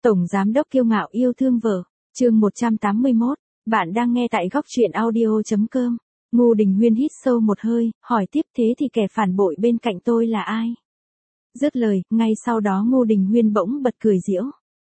Tổng giám đốc kiêu ngạo yêu thương vợ. Chương 181. Bạn đang nghe tại góc truyện audio.com. Ngô Đình Huyên hít sâu một hơi, hỏi tiếp thế thì kẻ phản bội bên cạnh tôi là ai? Dứt lời, ngay sau đó Ngô Đình Huyên bỗng bật cười giễu.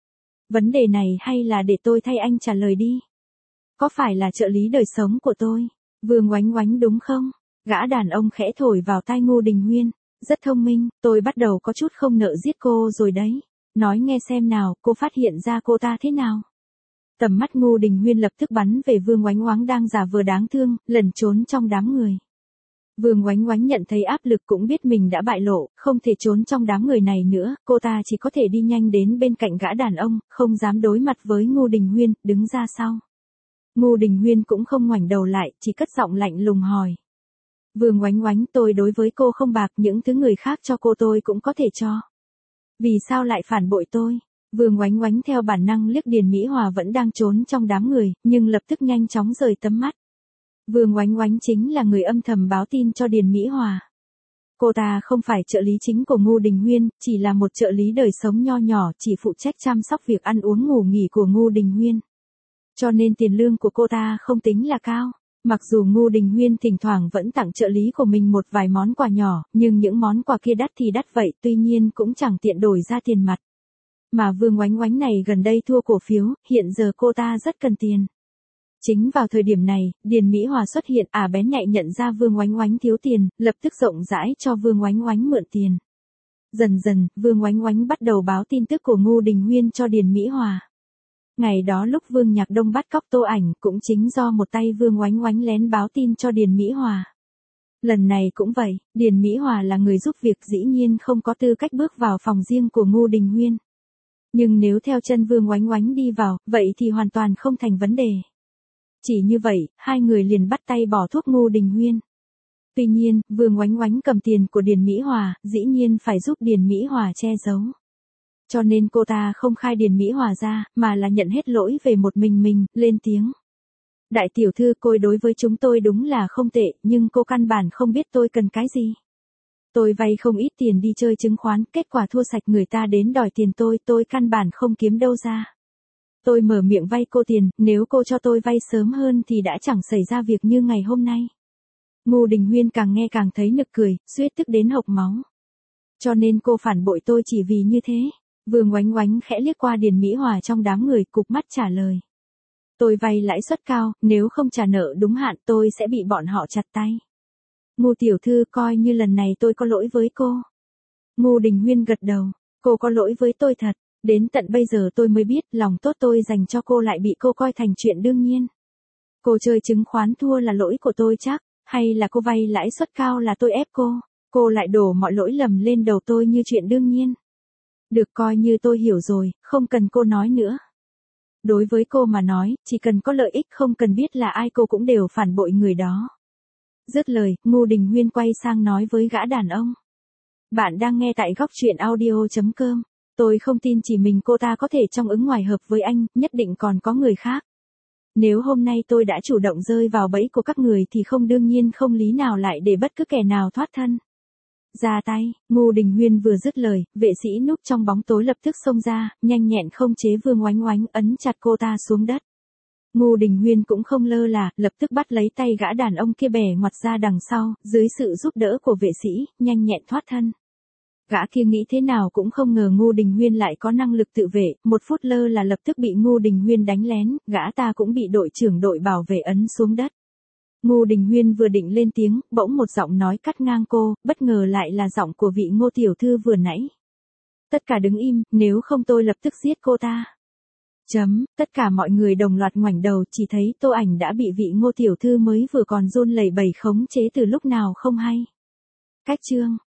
Vấn đề này hay là để tôi thay anh trả lời đi? Có phải là trợ lý đời sống của tôi? Vương Oánh Oánh đúng không? Gã đàn ông khẽ thổi vào tai Ngô Đình Huyên. Rất thông minh, tôi bắt đầu có chút không nợ giết cô rồi đấy. Nói nghe xem nào, cô phát hiện ra cô ta thế nào? Tầm mắt Ngô Đình Huyên lập tức bắn về Vương Oánh Oánh đang giả vờ đáng thương, lẩn trốn trong đám người. Vương Oánh Oánh nhận thấy áp lực cũng biết mình đã bại lộ, không thể trốn trong đám người này nữa, cô ta chỉ có thể đi nhanh đến bên cạnh gã đàn ông, không dám đối mặt với Ngô Đình Huyên, đứng ra sau. Ngô Đình Huyên cũng không ngoảnh đầu lại, chỉ cất giọng lạnh lùng hỏi. Vương Oánh Oánh, tôi đối với cô không bạc, những thứ người khác cho cô tôi cũng có thể cho. Vì sao lại phản bội tôi? Vương Oánh Oánh theo bản năng liếc Điền Mỹ Hòa vẫn đang trốn trong đám người, nhưng lập tức nhanh chóng rời tầm mắt. Vương Oánh Oánh chính là người âm thầm báo tin cho Điền Mỹ Hòa. Cô ta không phải trợ lý chính của Ngô Đình Huyên, chỉ là một trợ lý đời sống nho nhỏ, chỉ phụ trách chăm sóc việc ăn uống ngủ nghỉ của Ngô Đình Huyên. Cho nên tiền lương của cô ta không tính là cao. Mặc dù Ngô Đình Huyên thỉnh thoảng vẫn tặng trợ lý của mình một vài món quà nhỏ, nhưng những món quà kia đắt thì đắt vậy, tuy nhiên cũng chẳng tiện đổi ra tiền mặt. Mà Vương Oánh Oánh này gần đây thua cổ phiếu, hiện giờ cô ta rất cần tiền. Chính vào thời điểm này, Điền Mỹ Hòa xuất hiện, bén nhạy nhận ra Vương Oánh Oánh thiếu tiền, lập tức rộng rãi cho Vương Oánh Oánh mượn tiền. Dần dần, Vương Oánh Oánh bắt đầu báo tin tức của Ngô Đình Huyên cho Điền Mỹ Hòa. Ngày đó lúc Vương Nhạc Đông bắt cóc Tô Ảnh cũng chính do một tay Vương Oánh Oánh lén báo tin cho Điền Mỹ Hòa. Lần này cũng vậy, Điền Mỹ Hòa là người giúp việc dĩ nhiên không có tư cách bước vào phòng riêng của Ngô Đình Huyên. Nhưng nếu theo chân Vương Oánh Oánh đi vào, vậy thì hoàn toàn không thành vấn đề. Chỉ như vậy, hai người liền bắt tay bỏ thuốc Ngô Đình Huyên. Tuy nhiên, Vương Oánh Oánh cầm tiền của Điền Mỹ Hòa, dĩ nhiên phải giúp Điền Mỹ Hòa che giấu. Cho nên cô ta không khai Điền Mỹ Hòa ra, mà là nhận hết lỗi về một mình, lên tiếng. Đại tiểu thư, cô đối với chúng tôi đúng là không tệ, nhưng cô căn bản không biết tôi cần cái gì. Tôi vay không ít tiền đi chơi chứng khoán, kết quả thua sạch người ta đến đòi tiền tôi căn bản không kiếm đâu ra. Tôi mở miệng vay cô tiền, nếu cô cho tôi vay sớm hơn thì đã chẳng xảy ra việc như ngày hôm nay. Ngô Đình Huyên càng nghe càng thấy nực cười, suýt tức đến hộc máu. Cho nên cô phản bội tôi chỉ vì như thế. Vương Oánh Oánh khẽ liếc qua Điền Mỹ Hòa trong đám người, cụp mắt trả lời. Tôi vay lãi suất cao, nếu không trả nợ đúng hạn tôi sẽ bị bọn họ chặt tay. Ngô tiểu thư, coi như lần này tôi có lỗi với cô. Ngô Đình Huyên gật đầu, cô có lỗi với tôi thật, đến tận bây giờ tôi mới biết lòng tốt tôi dành cho cô lại bị cô coi thành chuyện đương nhiên. Cô chơi chứng khoán thua là lỗi của tôi chắc, hay là cô vay lãi suất cao là tôi ép cô lại đổ mọi lỗi lầm lên đầu tôi như chuyện đương nhiên. Được, coi như tôi hiểu rồi, không cần cô nói nữa. Đối với cô mà nói, chỉ cần có lợi ích không cần biết là ai cô cũng đều phản bội người đó. Dứt lời, Ngô Đình Huyên quay sang nói với gã đàn ông. Bạn đang nghe tại góc truyện audio.com. Tôi không tin chỉ mình cô ta có thể trong ứng ngoài hợp với anh, nhất định còn có người khác. Nếu hôm nay tôi đã chủ động rơi vào bẫy của các người thì không đương nhiên không lý nào lại để bất cứ kẻ nào thoát thân. Ra tay, Ngô Đình Huyên vừa dứt lời, vệ sĩ núp trong bóng tối lập tức xông ra, nhanh nhẹn không chế Vương Oánh Oánh, ấn chặt cô ta xuống đất. Ngô Đình Huyên cũng không lơ là, lập tức bắt lấy tay gã đàn ông kia bẻ ngoặt ra đằng sau, dưới sự giúp đỡ của vệ sĩ, nhanh nhẹn thoát thân. Gã kia nghĩ thế nào cũng không ngờ Ngô Đình Huyên lại có năng lực tự vệ, một phút lơ là lập tức bị Ngô Đình Huyên đánh lén, gã ta cũng bị đội trưởng đội bảo vệ ấn xuống đất. Ngô Đình Huyên vừa định lên tiếng, bỗng một giọng nói cắt ngang cô, bất ngờ lại là giọng của vị Ngô tiểu thư vừa nãy. Tất cả đứng im, nếu không tôi lập tức giết cô ta. Tất cả mọi người đồng loạt ngoảnh đầu, chỉ thấy Tô Ảnh đã bị vị Ngô tiểu thư mới vừa còn run lẩy bẩy khống chế từ lúc nào không hay. Cách chương